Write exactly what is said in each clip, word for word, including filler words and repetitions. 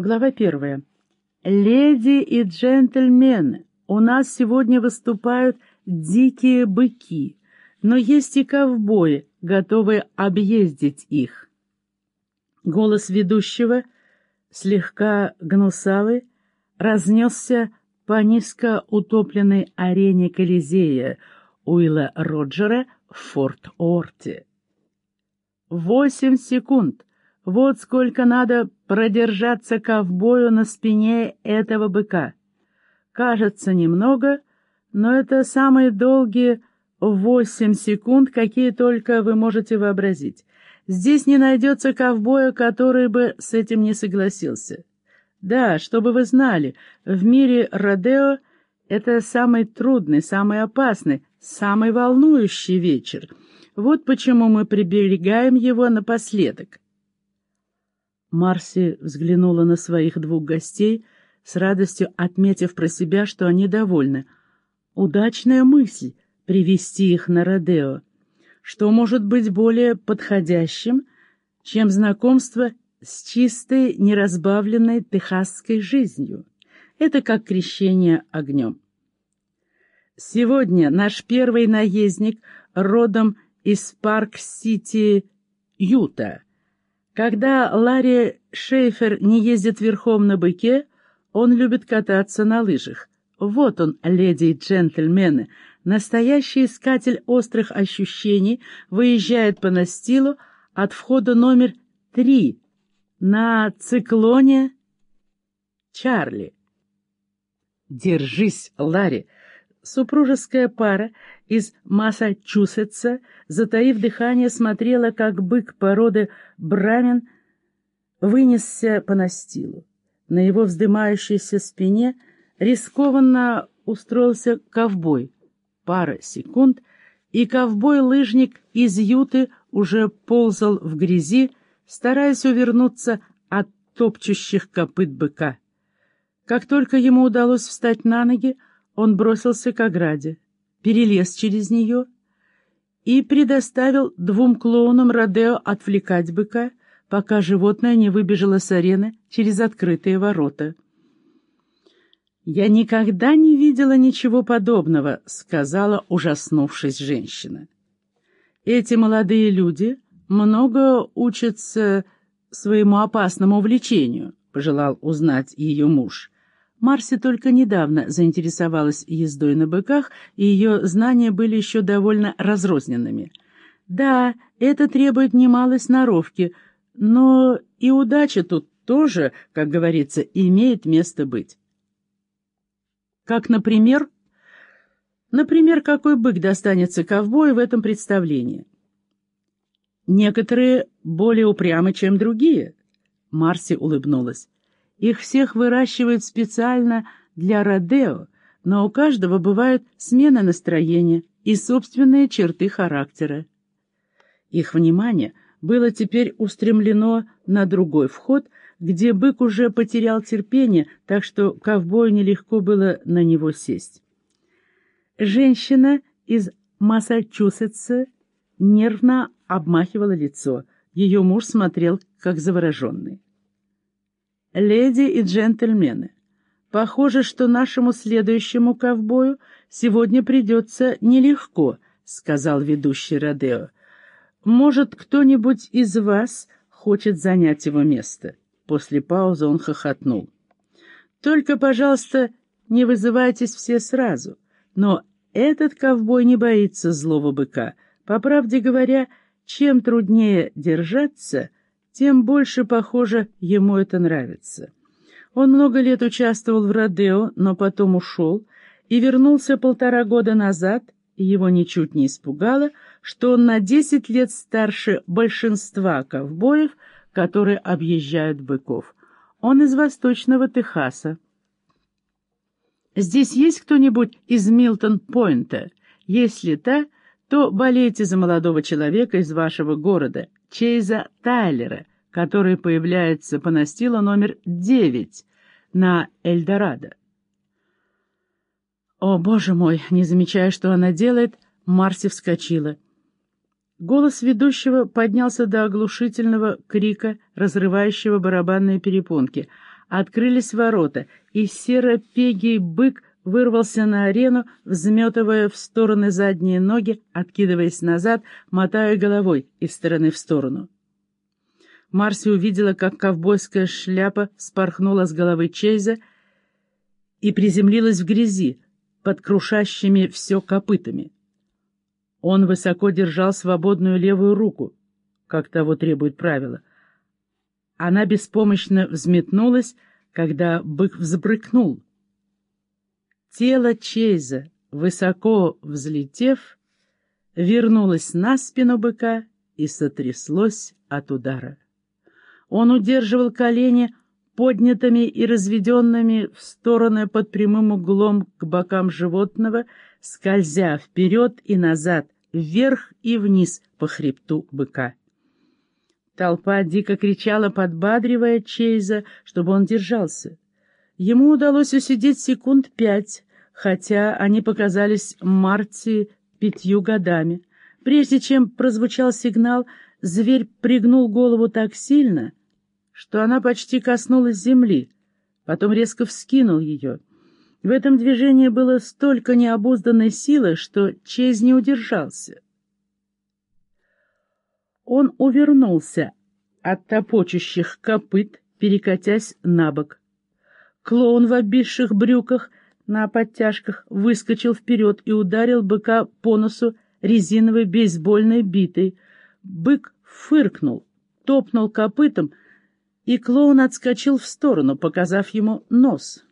Глава первая. «Леди и джентльмены, у нас сегодня выступают дикие быки, но есть и ковбои, готовые объездить их». Голос ведущего, слегка гнусавый, разнесся по низко утопленной арене Колизея Уилла Роджера в Форт-Уорте. Восемь секунд. Вот сколько надо продержаться ковбою на спине этого быка. Кажется, немного, но это самые долгие восемь секунд, какие только вы можете вообразить. Здесь не найдется ковбоя, который бы с этим не согласился. Да, чтобы вы знали, в мире родео это самый трудный, самый опасный, самый волнующий вечер. Вот почему мы приберегаем его напоследок. Марси взглянула на своих двух гостей, с радостью отметив про себя, что они довольны. Удачная мысль — привести их на родео. Что может быть более подходящим, чем знакомство с чистой, неразбавленной техасской жизнью? Это как крещение огнем. Сегодня наш первый наездник родом из Парк-Сити, Юта. Когда Ларри Шейфер не ездит верхом на быке, он любит кататься на лыжах. Вот он, леди и джентльмены, настоящий искатель острых ощущений, выезжает по настилу от входа номер три на циклоне Чарли. «Держись, Ларри!» Супружеская пара из Массачусетса, затаив дыхание, смотрела, как бык породы брамен вынесся по настилу. На его вздымающейся спине рискованно устроился ковбой. Пара секунд, и ковбой-лыжник из Юты уже ползал в грязи, стараясь увернуться от топчущих копыт быка. Как только ему удалось встать на ноги, он бросился к ограде, перелез через нее и предоставил двум клоунам родео отвлекать быка, пока животное не выбежало с арены через открытые ворота. «Я никогда не видела ничего подобного», — сказала, ужаснувшись, женщина. «Эти молодые люди много учатся своему опасному увлечению», — пожелал узнать ее муж. Марси только недавно заинтересовалась ездой на быках, и ее знания были еще довольно разрозненными. Да, это требует немалой сноровки, но и удача тут тоже, как говорится, имеет место быть. Как, например, например, какой бык достанется ковбою в этом представлении? Некоторые более упрямы, чем другие. Марси улыбнулась. Их всех выращивают специально для родео, но у каждого бывает смена настроения и собственные черты характера. Их внимание было теперь устремлено на другой вход, где бык уже потерял терпение, так что ковбою нелегко было на него сесть. Женщина из Массачусетса нервно обмахивала лицо. Ее муж смотрел, как завороженный. «Леди и джентльмены, похоже, что нашему следующему ковбою сегодня придется нелегко», — сказал ведущий родео. «Может, кто-нибудь из вас хочет занять его место?» После паузы он хохотнул. «Только, пожалуйста, не вызывайтесь все сразу. Но этот ковбой не боится злого быка. По правде говоря, чем труднее держаться, тем больше, похоже, ему это нравится. Он много лет участвовал в родео, но потом ушел и вернулся полтора года назад, и его ничуть не испугало, что он на десять лет старше большинства ковбоев, которые объезжают быков. Он из Восточного Техаса. Здесь есть кто-нибудь из Милтон-Пойнта? Если да, то болейте за молодого человека из вашего города, Чейза Тайлера, который появляется по настилу номер девять на Эльдорадо. «О, боже мой!» Не замечая, что она делает, Марси вскочила. Голос ведущего поднялся до оглушительного крика, разрывающего барабанные перепонки. Открылись ворота, и серо-пегий бык вырвался на арену, взметывая в стороны задние ноги, откидываясь назад, мотая головой из стороны в сторону. Марси увидела, как ковбойская шляпа спорхнула с головы Чейза и приземлилась в грязи, под крушащими все копытами. Он высоко держал свободную левую руку, как того требует правило. Она беспомощно взметнулась, когда бык взбрыкнул. Тело Чейза, высоко взлетев, вернулось на спину быка и сотряслось от удара. Он удерживал колени поднятыми и разведенными в стороны под прямым углом к бокам животного, скользя вперед и назад, вверх и вниз по хребту быка. Толпа дико кричала, подбадривая Чейза, чтобы он держался. Ему удалось усидеть секунд пять, хотя они показались Марти пятью годами. Прежде чем прозвучал сигнал, зверь пригнул голову так сильно, что она почти коснулась земли, потом резко вскинул ее. В этом движении было столько необузданной силы, что Чейз не удержался. Он увернулся от топочущих копыт, перекатясь на бок. Клоун в обвисших брюках на подтяжках выскочил вперед и ударил быка по носу резиновой бейсбольной битой. Бык фыркнул, топнул копытом, и клоун отскочил в сторону, показав ему нос.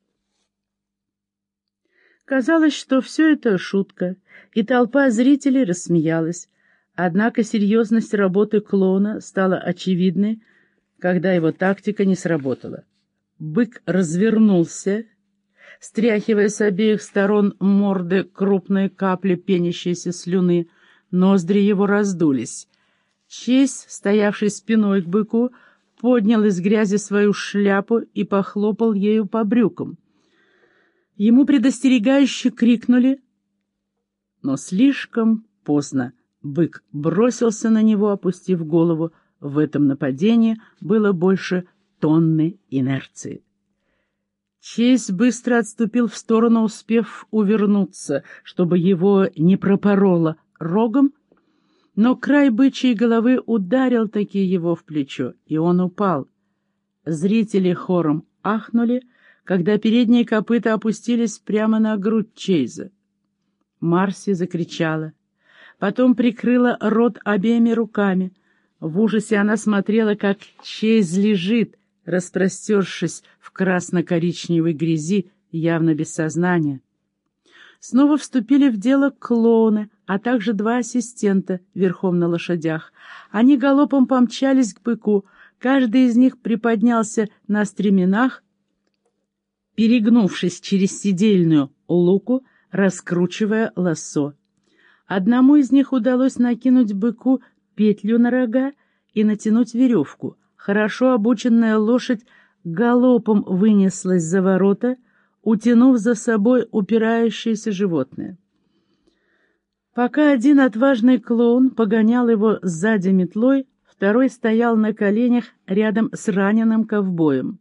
Казалось, что все это шутка, и толпа зрителей рассмеялась. Однако серьезность работы клоуна стала очевидной, когда его тактика не сработала. Бык развернулся, стряхивая с обеих сторон морды крупные капли пенящейся слюны, ноздри его раздулись. Чейз, стоявший спиной к быку, поднял из грязи свою шляпу и похлопал ею по брюкам. Ему предостерегающе крикнули, но слишком поздно. Бык бросился на него, опустив голову. В этом нападении было больше тонны инерции. Чейз быстро отступил в сторону, успев увернуться, чтобы его не пропороло рогом, но край бычьей головы ударил таки его в плечо, и он упал. Зрители хором ахнули, когда передние копыта опустились прямо на грудь Чейза. Марси закричала. Потом прикрыла рот обеими руками. В ужасе она смотрела, как Чейз лежит, распростершись в красно-коричневой грязи, явно без сознания. Снова вступили в дело клоуны, а также два ассистента верхом на лошадях. Они галопом помчались к быку. Каждый из них приподнялся на стременах, перегнувшись через седельную луку, раскручивая лассо. Одному из них удалось накинуть быку петлю на рога и натянуть веревку. Хорошо обученная лошадь галопом вынеслась за ворота, утянув за собой упирающееся животное. Пока один отважный клоун погонял его сзади метлой, второй стоял на коленях рядом с раненым ковбоем.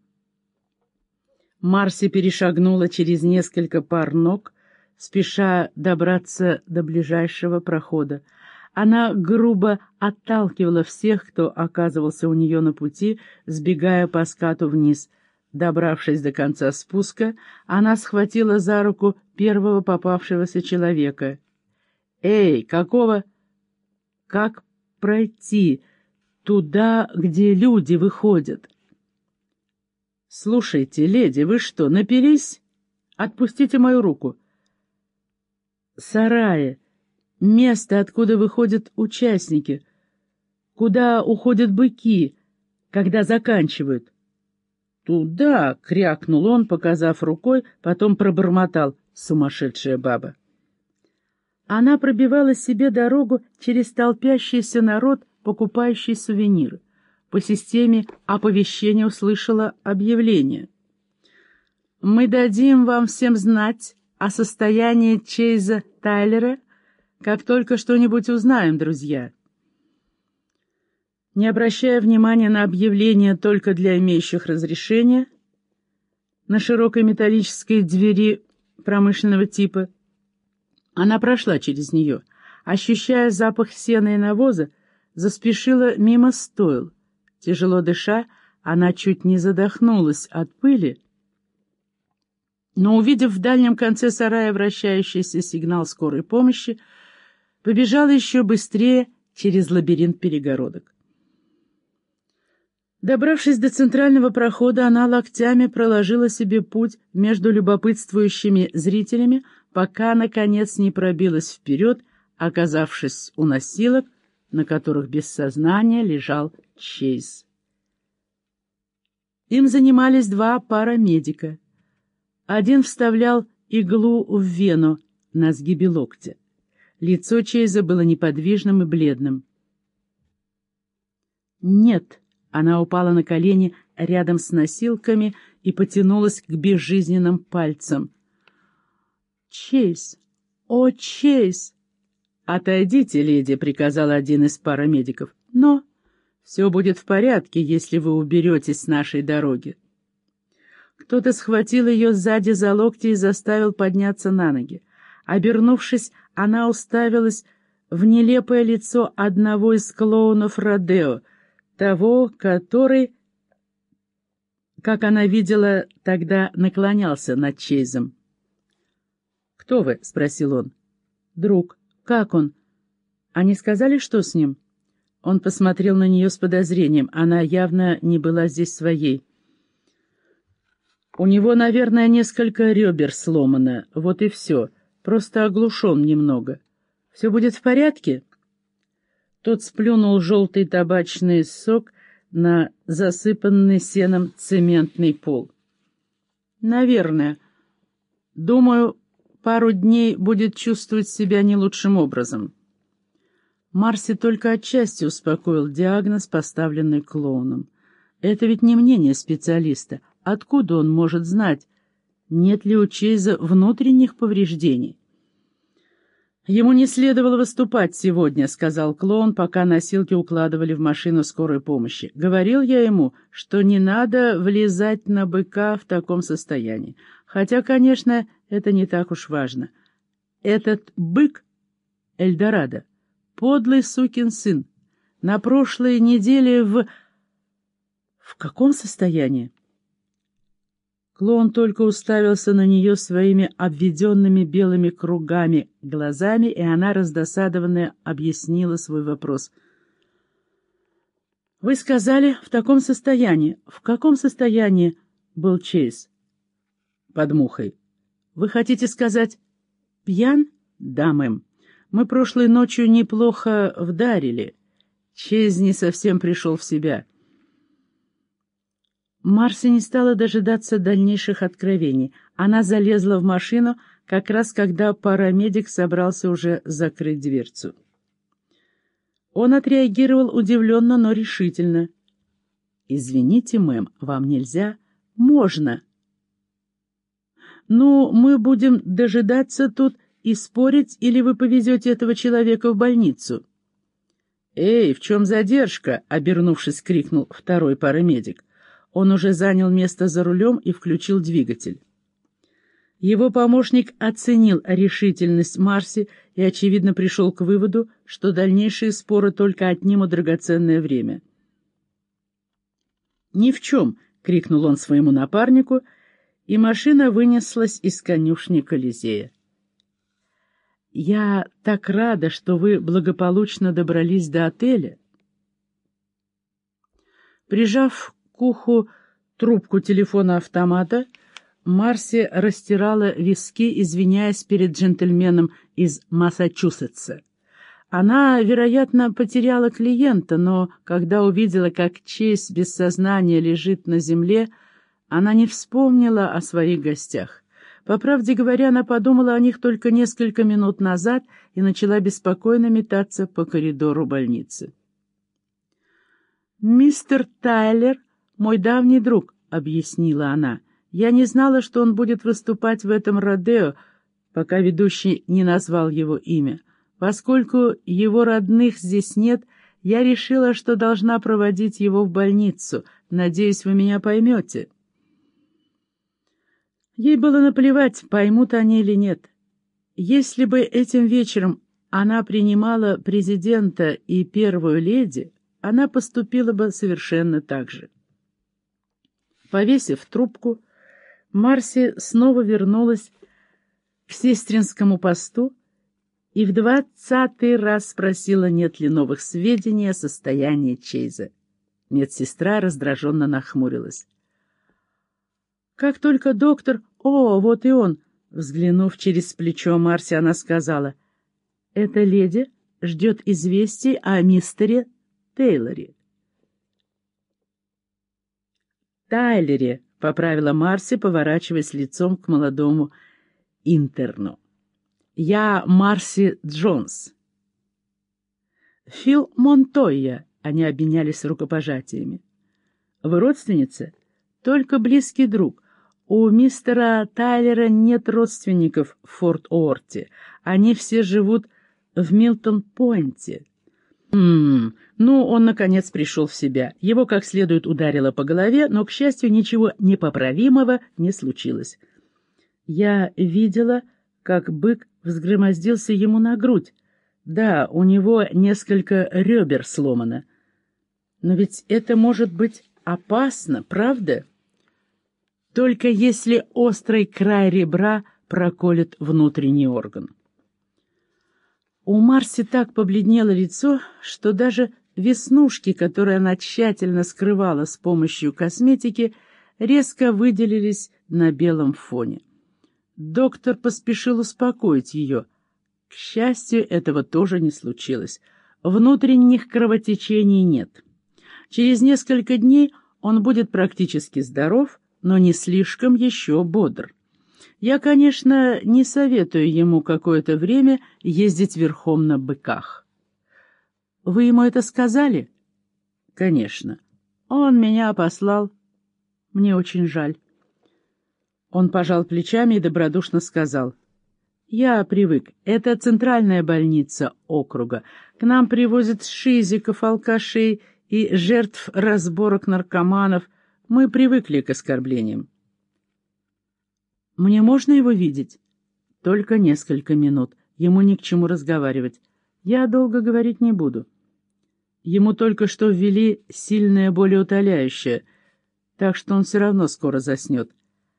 Марси перешагнула через несколько пар ног, спеша добраться до ближайшего прохода. Она грубо отталкивала всех, кто оказывался у нее на пути, сбегая по скату вниз. Добравшись до конца спуска, она схватила за руку первого попавшегося человека. «Эй, какого? Как пройти туда, где люди выходят?» «Слушайте, леди, вы что, напились? Отпустите мою руку». «Сараи. Место, откуда выходят участники. Куда уходят быки, когда заканчивают». «Туда!» — крякнул он, показав рукой, потом пробормотал: «Сумасшедшая баба!» Она пробивала себе дорогу через толпящийся народ, покупающий сувениры. По системе оповещения услышала объявление: «Мы дадим вам всем знать о состоянии Чейза Тайлера, как только что-нибудь узнаем, друзья». Не обращая внимания на объявление только для имеющих разрешение, на широкой металлической двери промышленного типа. Она прошла через нее, ощущая запах сена и навоза, заспешила мимо стойл. Тяжело дыша, она чуть не задохнулась от пыли, но, увидев в дальнем конце сарая вращающийся сигнал скорой помощи, побежала еще быстрее через лабиринт перегородок. Добравшись до центрального прохода, она локтями проложила себе путь между любопытствующими зрителями, пока, наконец, не пробилась вперед, оказавшись у носилок, на которых без сознания лежал Чейз. Им занимались два парамедика. Один вставлял иглу в вену на сгибе локтя. Лицо Чейза было неподвижным и бледным. «Нет!» — она упала на колени рядом с носилками и потянулась к безжизненным пальцам. «Чейз! О, Чейз!» «Отойдите, леди!» — приказал один из парамедиков. «Но все будет в порядке, если вы уберетесь с нашей дороги». Кто-то схватил ее сзади за локти и заставил подняться на ноги. Обернувшись, она уставилась в нелепое лицо одного из клоунов Родео, того, который, как она видела, тогда наклонялся над Чейзом. «Кто вы?» — спросил он. «Друг. Как он? Они сказали, что с ним?» Он посмотрел на нее с подозрением. Она явно не была здесь своей. «У него, наверное, несколько ребер сломано. Вот и все. Просто оглушен немного. Все будет в порядке?» Тот сплюнул желтый табачный сок на засыпанный сеном цементный пол. «Наверное. Думаю, пару дней будет чувствовать себя не лучшим образом». Марси только отчасти успокоил диагноз, поставленный клоуном. Это ведь не мнение специалиста. Откуда он может знать, нет ли у Чейза внутренних повреждений? «Ему не следовало выступать сегодня», — сказал клоун, пока носилки укладывали в машину скорой помощи. «Говорил я ему, что не надо влезать на быка в таком состоянии. Хотя, конечно, это не так уж важно. Этот бык — Эльдорадо, подлый сукин сын. На прошлой неделе в... В каком состоянии?» Клоун только уставился на нее своими обведенными белыми кругами глазами, и она, раздосадованная, объяснила свой вопрос. «Вы сказали, в таком состоянии. В каком состоянии был Чейз?» «Под мухой». «Вы хотите сказать, пьян?» «Да, мэм. Мы прошлой ночью неплохо вдарили. Чейз не совсем пришел в себя». Марси не стала дожидаться дальнейших откровений. Она залезла в машину, как раз когда парамедик собрался уже закрыть дверцу. Он отреагировал удивленно, но решительно. «Извините, мэм, вам нельзя?» «Можно». «Ну, мы будем дожидаться тут и спорить, или вы повезете этого человека в больницу?» «Эй, в чем задержка?» — обернувшись, крикнул второй парамедик. Он уже занял место за рулем и включил двигатель. Его помощник оценил решительность Марси и, очевидно, пришел к выводу, что дальнейшие споры только отнимут драгоценное время. «Ни в чем!» — крикнул он своему напарнику, и машина вынеслась из конюшни Колизея. «Я так рада, что вы благополучно добрались до отеля». Прижав к уху трубку телефона-автомата, Марси растирала виски, извиняясь перед джентльменом из Массачусетса. Она, вероятно, потеряла клиента, но когда увидела, как Чейз без сознания лежит на земле, она не вспомнила о своих гостях. По правде говоря, она подумала о них только несколько минут назад и начала беспокойно метаться по коридору больницы. «Мистер Тайлер — мой давний друг», — объяснила она. «Я не знала, что он будет выступать в этом Родео, пока ведущий не назвал его имя. Поскольку его родных здесь нет, я решила, что должна проводить его в больницу. Надеюсь, вы меня поймете». Ей было наплевать, поймут они или нет. Если бы этим вечером она принимала президента и первую леди, она поступила бы совершенно так же. Повесив трубку, Марси снова вернулась к сестринскому посту и в двадцатый раз спросила, нет ли новых сведений о состоянии Чейза. Медсестра раздраженно нахмурилась. Как только доктор... О, вот и он! Взглянув через плечо Марси, она сказала, «Эта леди ждет известий о мистере Тейлоре». «Тайлере», — поправила Марси, поворачиваясь лицом к молодому интерну. «Я Марси Джонс». «Фил Монтойя», — они обменялись рукопожатиями. «Вы родственница?» «Только близкий друг. У мистера Тайлера нет родственников в Форт-Уорте. Они все живут в Милтон-Пойнте». «Ммм, ну, он, наконец, пришел в себя. Его как следует ударило по голове, но, к счастью, ничего непоправимого не случилось. Я видела, как бык взгромоздился ему на грудь. Да, у него несколько ребер сломано. Но ведь это может быть опасно, правда? Только если острый край ребра проколет внутренний орган». У Марси так побледнело лицо, что даже веснушки, которые она тщательно скрывала с помощью косметики, резко выделились на белом фоне. Доктор поспешил успокоить ее. К счастью, этого тоже не случилось. Внутренних кровотечений нет. Через несколько дней он будет практически здоров, но не слишком еще бодр. Я, конечно, не советую ему какое-то время ездить верхом на быках. Вы ему это сказали? Конечно. Он меня послал. Мне очень жаль. Он пожал плечами и добродушно сказал. Я привык. Это центральная больница округа. К нам привозят шизиков, алкашей и жертв разборок наркоманов. Мы привыкли к оскорблениям. Мне можно его видеть? Только несколько минут. Ему ни к чему разговаривать. Я долго говорить не буду. Ему только что ввели сильное болеутоляющее, так что он все равно скоро заснет.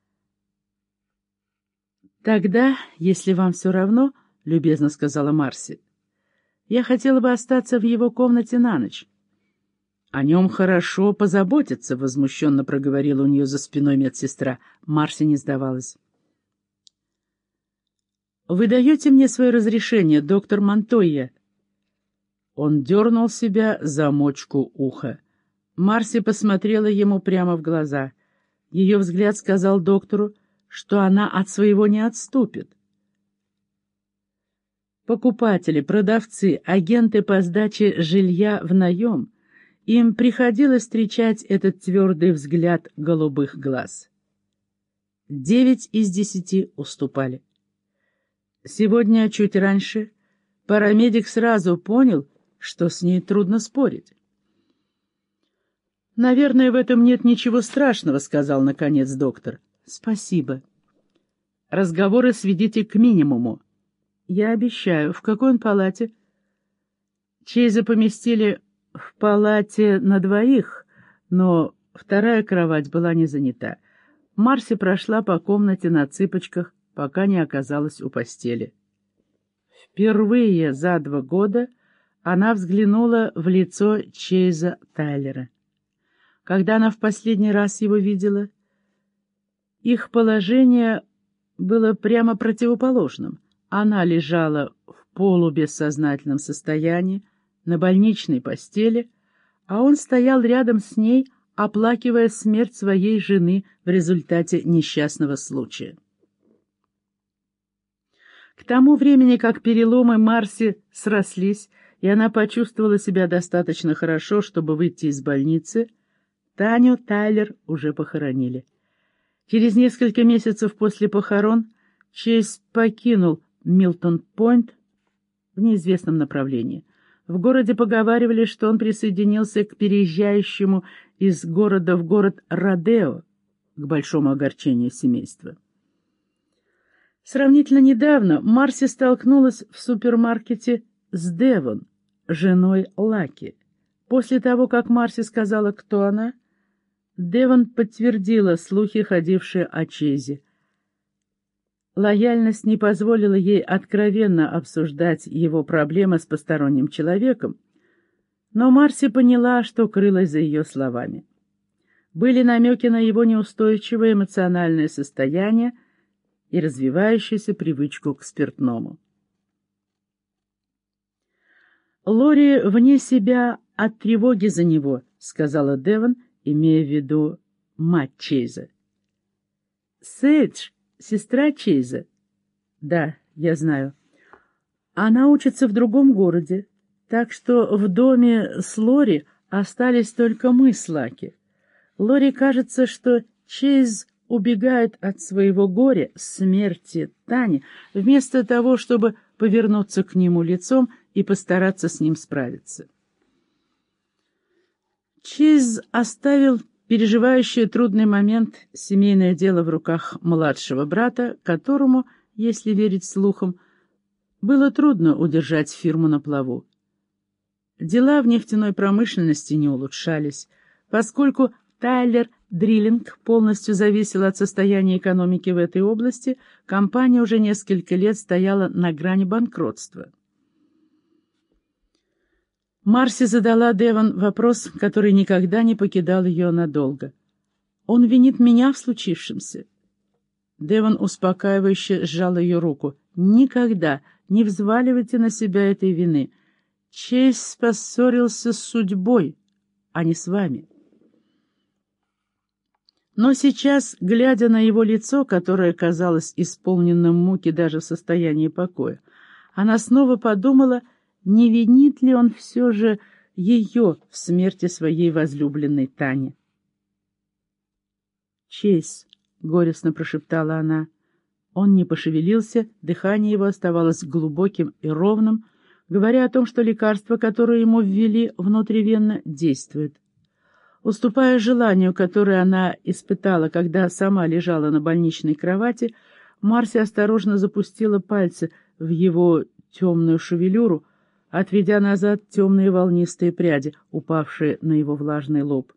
Тогда, если вам все равно, — любезно сказала Марси, — я хотела бы остаться в его комнате на ночь. О нем хорошо позаботиться, — возмущенно проговорила у нее за спиной медсестра. Марси не сдавалась. «Вы даете мне свое разрешение, доктор Монтойя?» Он дернул себя за мочку уха. Марси посмотрела ему прямо в глаза. Ее взгляд сказал доктору, что она от своего не отступит. Покупатели, продавцы, агенты по сдаче жилья в наем, им приходилось встречать этот твердый взгляд голубых глаз. Девять из десяти уступали. Сегодня, чуть раньше, парамедик сразу понял, что с ней трудно спорить. «Наверное, в этом нет ничего страшного», — сказал, наконец, доктор. «Спасибо. Разговоры сведите к минимуму». «Я обещаю. В какой он палате?» Чейза поместили в палате на двоих, но вторая кровать была не занята. Марси прошла по комнате на цыпочках, пока не оказалась у постели. Впервые за два года она взглянула в лицо Чейза Тайлера. Когда она в последний раз его видела, их положение было прямо противоположным. Она лежала в полубессознательном состоянии на больничной постели, а он стоял рядом с ней, оплакивая смерть своей жены в результате несчастного случая. К тому времени, как переломы Марси срослись, и она почувствовала себя достаточно хорошо, чтобы выйти из больницы, Таню Тайлер уже похоронили. Через несколько месяцев после похорон Чейз покинул Милтон-Пойнт в неизвестном направлении. В городе поговаривали, что он присоединился к переезжающему из города в город Родео, к большому огорчению семейства. Сравнительно недавно Марси столкнулась в супермаркете с Девон, женой Лаки. После того, как Марси сказала, кто она, Девон подтвердила слухи, ходившие о Чейзе. Лояльность не позволила ей откровенно обсуждать его проблемы с посторонним человеком, но Марси поняла, что крылось за ее словами. Были намеки на его неустойчивое эмоциональное состояние и развивающуюся привычку к спиртному. «Лори вне себя от тревоги за него», — сказала Девон, имея в виду мать Чейза. «Сейдж, сестра Чейза?» «Да, я знаю. Она учится в другом городе, так что в доме с Лори остались только мы с Лаки. Лори кажется, что Чейз убегает от своего горя, смерти Тани, вместо того, чтобы повернуться к нему лицом и постараться с ним справиться. Чейз оставил переживающий трудный момент семейное дело в руках младшего брата, которому, если верить слухам, было трудно удержать фирму на плаву. Дела в нефтяной промышленности не улучшались, поскольку Тайлер Дриллинг полностью зависел от состояния экономики в этой области, компания уже несколько лет стояла на грани банкротства. Марси задала Девон вопрос, который никогда не покидал ее надолго. «Он винит меня в случившемся?» Девон успокаивающе сжала ее руку. «Никогда не взваливайте на себя этой вины. Чейз поссорился с судьбой, а не с вами». Но сейчас, глядя на его лицо, которое казалось исполненным муки даже в состоянии покоя, она снова подумала, не винит ли он все же ее в смерти своей возлюбленной Тани. «Чейз», — горестно прошептала она. Он не пошевелился, дыхание его оставалось глубоким и ровным, говоря о том, что лекарство, которое ему ввели внутривенно, действует. Уступая желанию, которое она испытала, когда сама лежала на больничной кровати, Марси осторожно запустила пальцы в его темную шевелюру, отведя назад темные волнистые пряди, упавшие на его влажный лоб.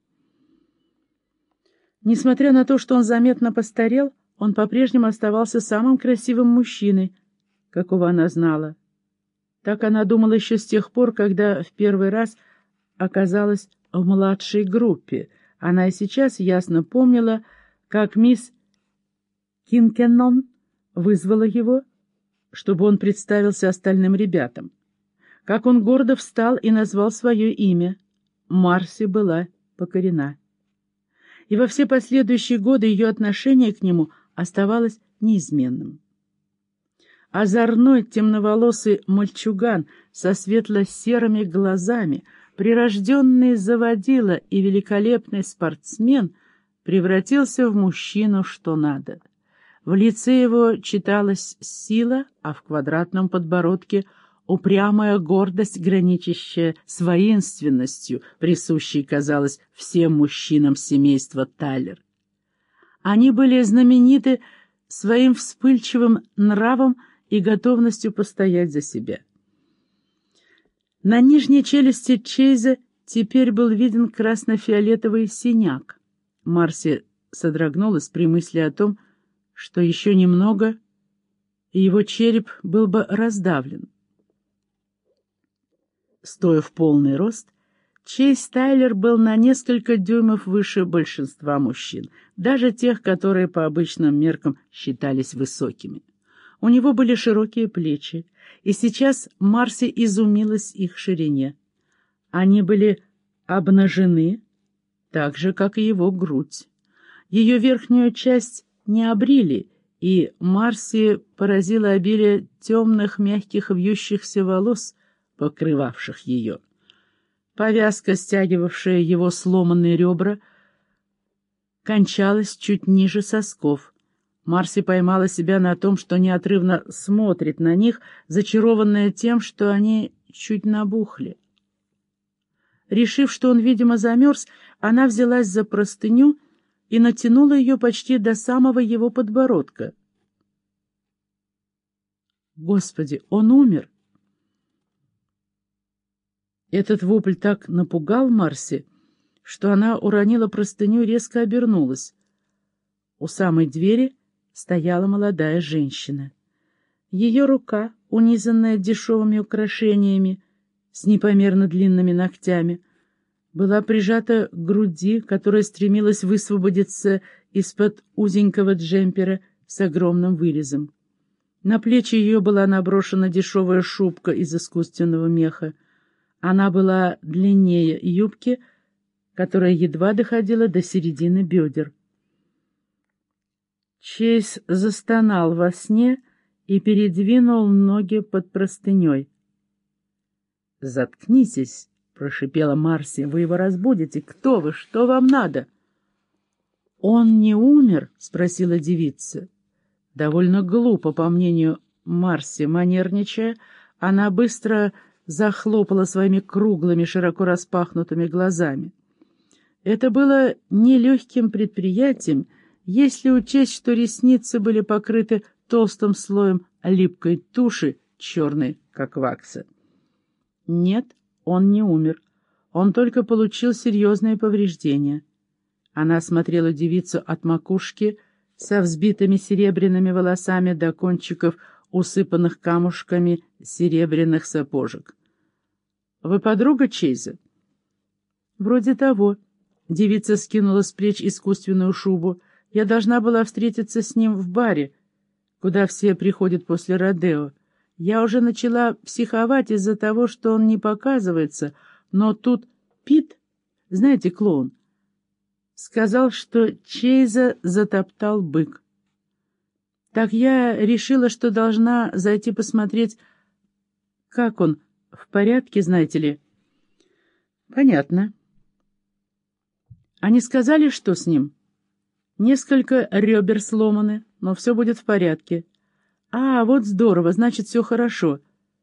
Несмотря на то, что он заметно постарел, он по-прежнему оставался самым красивым мужчиной, какого она знала. Так она думала еще с тех пор, когда в первый раз оказалась в младшей группе. Она и сейчас ясно помнила, как мисс Кинкеннон вызвала его, чтобы он представился остальным ребятам. Как он гордо встал и назвал свое имя. Марси была покорена. И во все последующие годы ее отношение к нему оставалось неизменным. Озорной темноволосый мальчуган со светло-серыми глазами, прирожденный заводила и великолепный спортсмен, превратился в мужчину что надо. В лице его читалась сила, а в квадратном подбородке упрямая гордость, граничащая с воинственностью, присущей, казалось, всем мужчинам семейства Тайлер. Они были знамениты своим вспыльчивым нравом и готовностью постоять за себя. На нижней челюсти Чейза теперь был виден красно-фиолетовый синяк. Марси содрогнулась при мысли о том, что еще немного, и его череп был бы раздавлен. Стоя в полный рост, Чейз Тайлер был на несколько дюймов выше большинства мужчин, даже тех, которые по обычным меркам считались высокими. У него были широкие плечи, и сейчас Марси изумилась их ширине. Они были обнажены, так же, как и его грудь. Ее верхнюю часть не обрили, и Марси поразило обилие темных, мягких, вьющихся волос, покрывавших ее. Повязка, стягивавшая его сломанные ребра, кончалась чуть ниже сосков. Марси поймала себя на том, что неотрывно смотрит на них, зачарованная тем, что они чуть набухли. Решив, что он, видимо, замерз, она взялась за простыню и натянула ее почти до самого его подбородка. Господи, он умер!» Этот вопль так напугал Марси, что она уронила простыню и резко обернулась. У самой двери стояла молодая женщина. Ее рука, унизанная дешевыми украшениями, с непомерно длинными ногтями, была прижата к груди, которая стремилась высвободиться из-под узенького джемпера с огромным вырезом. На плечи ее была наброшена дешевая шубка из искусственного меха. Она была длиннее юбки, которая едва доходила до середины бедер. Чейз застонал во сне и передвинул ноги под простыней. «Заткнитесь!» — прошипела Марси. «Вы его разбудите. Кто вы? Что вам надо?» «Он не умер?» — спросила девица. Довольно глупо, по мнению Марси, манерничая, она быстро захлопала своими круглыми, широко распахнутыми глазами. Это было нелегким предприятием, если учесть, что ресницы были покрыты толстым слоем липкой туши, черной, как вакса. Нет, он не умер. Он только получил серьезные повреждения. Она осмотрела девицу от макушки со взбитыми серебряными волосами до кончиков, усыпанных камушками серебряных сапожек. «Вы подруга Чейза?» «Вроде того». Девица скинула с плеч искусственную шубу. «Я должна была встретиться с ним в баре, куда все приходят после родео. Я уже начала психовать из-за того, что он не показывается, но тут Пит, знаете, клоун, сказал, что Чейза затоптал бык. Так я решила, что должна зайти посмотреть, как он, в порядке, знаете ли». «Понятно». «Они сказали, что с ним?» «Несколько ребер сломаны, но все будет в порядке». «А, вот здорово, значит, все хорошо».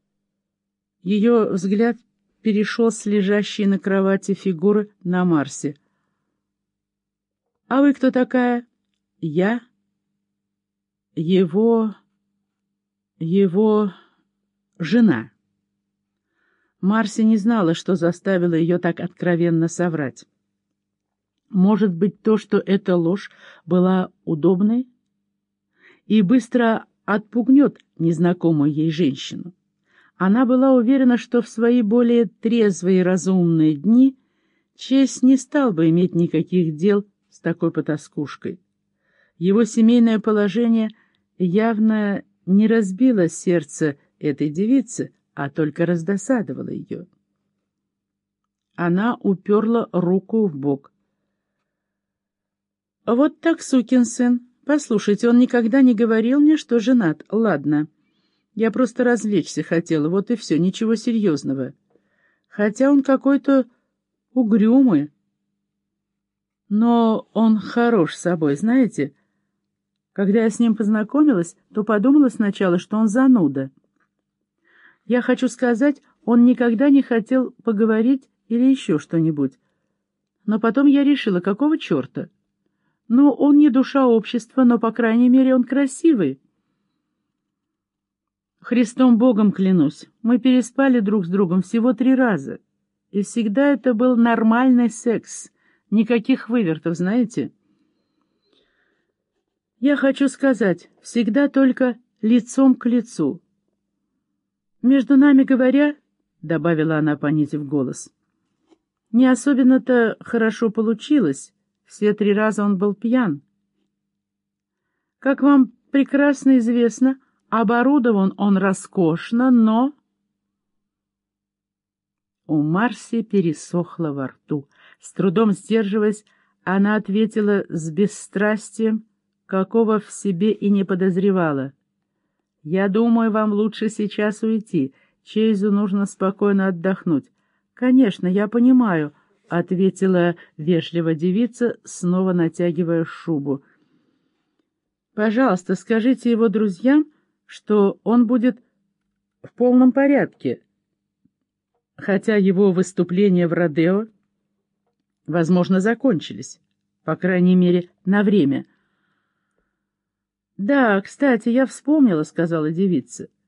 Ее взгляд перешел с лежащей на кровати фигуры на Марсе. «А вы кто такая?» «Я?» «Его... его... жена». Марси не знала, что заставило ее так откровенно соврать. Может быть, то, что эта ложь была удобной и быстро отпугнет незнакомую ей женщину. Она была уверена, что в свои более трезвые и разумные дни Чейз не стал бы иметь никаких дел с такой потаскушкой. Его семейное положение явно не разбило сердце этой девицы, а только раздосадовало ее. Она уперла руку в бок. «Вот так, сукин сын. Послушайте, он никогда не говорил мне, что женат. Ладно, я просто развлечься хотела, вот и все, ничего серьезного. Хотя он какой-то угрюмый. Но он хорош собой, знаете. Когда я с ним познакомилась, то подумала сначала, что он зануда. Я хочу сказать, он никогда не хотел поговорить или еще что-нибудь. Но потом я решила, какого черта? Ну, он не душа общества, но, по крайней мере, он красивый. Христом Богом клянусь, мы переспали друг с другом всего три раза. И всегда это был нормальный секс, никаких вывертов, знаете? Я хочу сказать, всегда только лицом к лицу. Между нами говоря, — добавила она, понизив голос, — не особенно-то хорошо получилось. Все три раза он был пьян. Как вам прекрасно известно, оборудован он роскошно, но... У Марси пересохло во рту. С трудом сдерживаясь, она ответила с бесстрастием, какого в себе и не подозревала. «Я думаю, вам лучше сейчас уйти. Чейзу нужно спокойно отдохнуть». «Конечно, я понимаю», — ответила вежливо девица, снова натягивая шубу. «Пожалуйста, скажите его друзьям, что он будет в полном порядке, хотя его выступления в родео, возможно, закончились, по крайней мере, на время». «Да, кстати, я вспомнила», — сказала девица.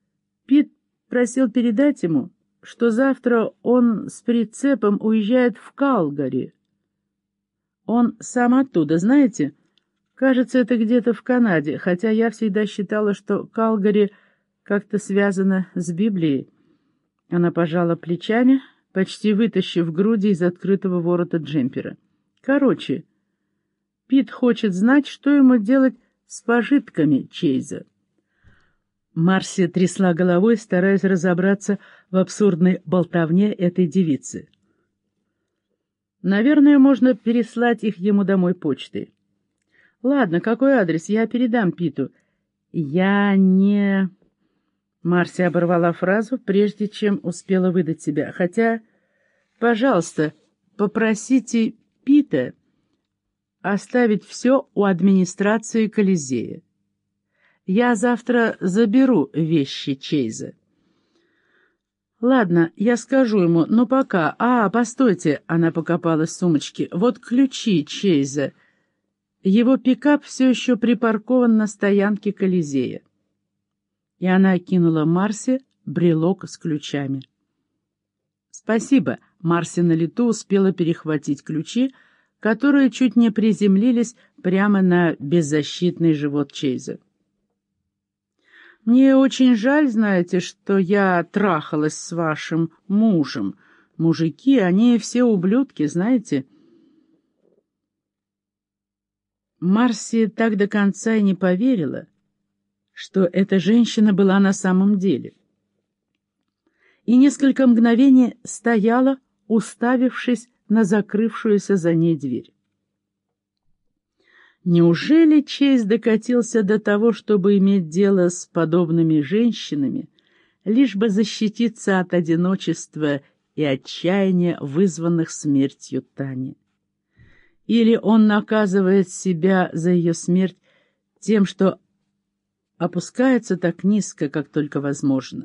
Пит просил передать ему, что завтра он с прицепом уезжает в Калгари. Он сам оттуда, знаете? Кажется, это где-то в Канаде, хотя я всегда считала, что Калгари как-то связано с Библией. Она пожала плечами, почти вытащив груди из открытого ворота джемпера. Короче, Пит хочет знать, что ему делать с пожитками Чейза. Марси трясла головой, стараясь разобраться в абсурдной болтовне этой девицы. Наверное, можно переслать их ему домой почтой. Ладно, какой адрес? Я передам Питу. Я не... Марси оборвала фразу, прежде чем успела выдать себя. Хотя, пожалуйста, попросите Пита оставить все у администрации Колизея. Я завтра заберу вещи Чейза. Ладно, я скажу ему, но пока... А, постойте, она покопалась в сумочке. Вот ключи Чейза. Его пикап все еще припаркован на стоянке Колизея. И она кинула Марси брелок с ключами. Спасибо. Марси на лету успела перехватить ключи, которые чуть не приземлились прямо на беззащитный живот Чейза. Мне очень жаль, знаете, что я трахалась с вашим мужем. Мужики, они все ублюдки, знаете. Марси так до конца и не поверила, что эта женщина была на самом деле. И несколько мгновений стояла, уставившись на закрывшуюся за ней дверь. Неужели Чейз докатился до того, чтобы иметь дело с подобными женщинами, лишь бы защититься от одиночества и отчаяния, вызванных смертью Тани? Или он наказывает себя за ее смерть тем, что опускается так низко, как только возможно?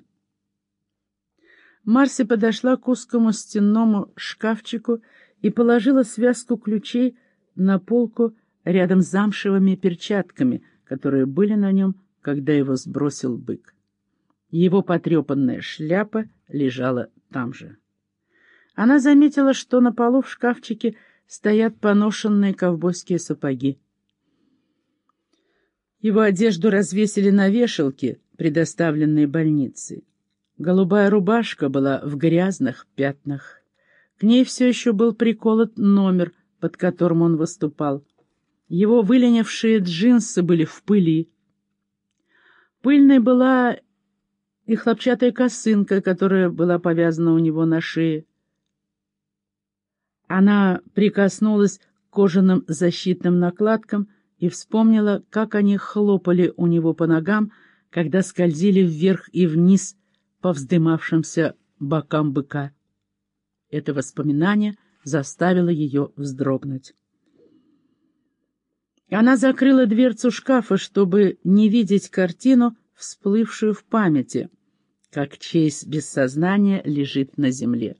Марси подошла к узкому стенному шкафчику и положила связку ключей на полку рядом с замшевыми перчатками, которые были на нем, когда его сбросил бык. Его потрепанная шляпа лежала там же. Она заметила, что на полу в шкафчике стоят поношенные ковбойские сапоги. Его одежду развесили на вешалке, предоставленной больницей. Голубая рубашка была в грязных пятнах. К ней все еще был приколот номер, под которым он выступал. Его выленившие джинсы были в пыли. Пыльной была и хлопчатая косынка, которая была повязана у него на шее. Она прикоснулась к кожаным защитным накладкам и вспомнила, как они хлопали у него по ногам, когда скользили вверх и вниз по вздымавшимся бокам быка. Это воспоминание заставило ее вздрогнуть. Она закрыла дверцу шкафа, чтобы не видеть картину, всплывшую в памяти, как Чейз без сознания лежит на земле.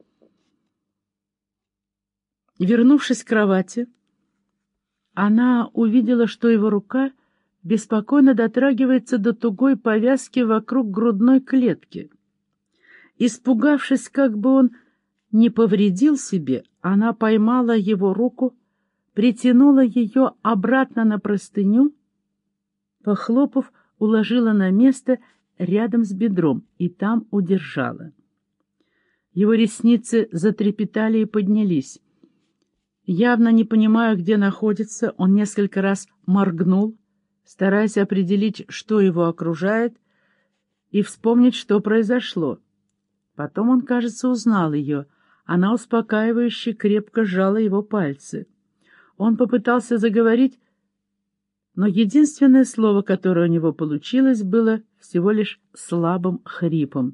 Вернувшись к кровати, она увидела, что его рука беспокойно дотрагивается до тугой повязки вокруг грудной клетки. Испугавшись, как бы он не повредил себе, она поймала его руку, притянула ее обратно на простыню, похлопав, уложила на место рядом с бедром и там удержала. Его ресницы затрепетали и поднялись. Явно не понимая, где находится, он несколько раз моргнул, стараясь определить, что его окружает, и вспомнить, что произошло. Потом он, кажется, узнал ее. Она успокаивающе крепко сжала его пальцы. Он попытался заговорить, но единственное слово, которое у него получилось, было всего лишь слабым хрипом.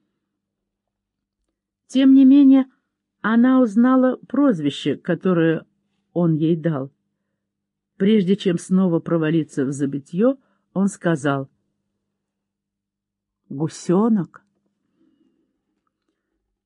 Тем не менее, она узнала прозвище, которое он ей дал. Прежде чем снова провалиться в забытье, он сказал: «Гусенок».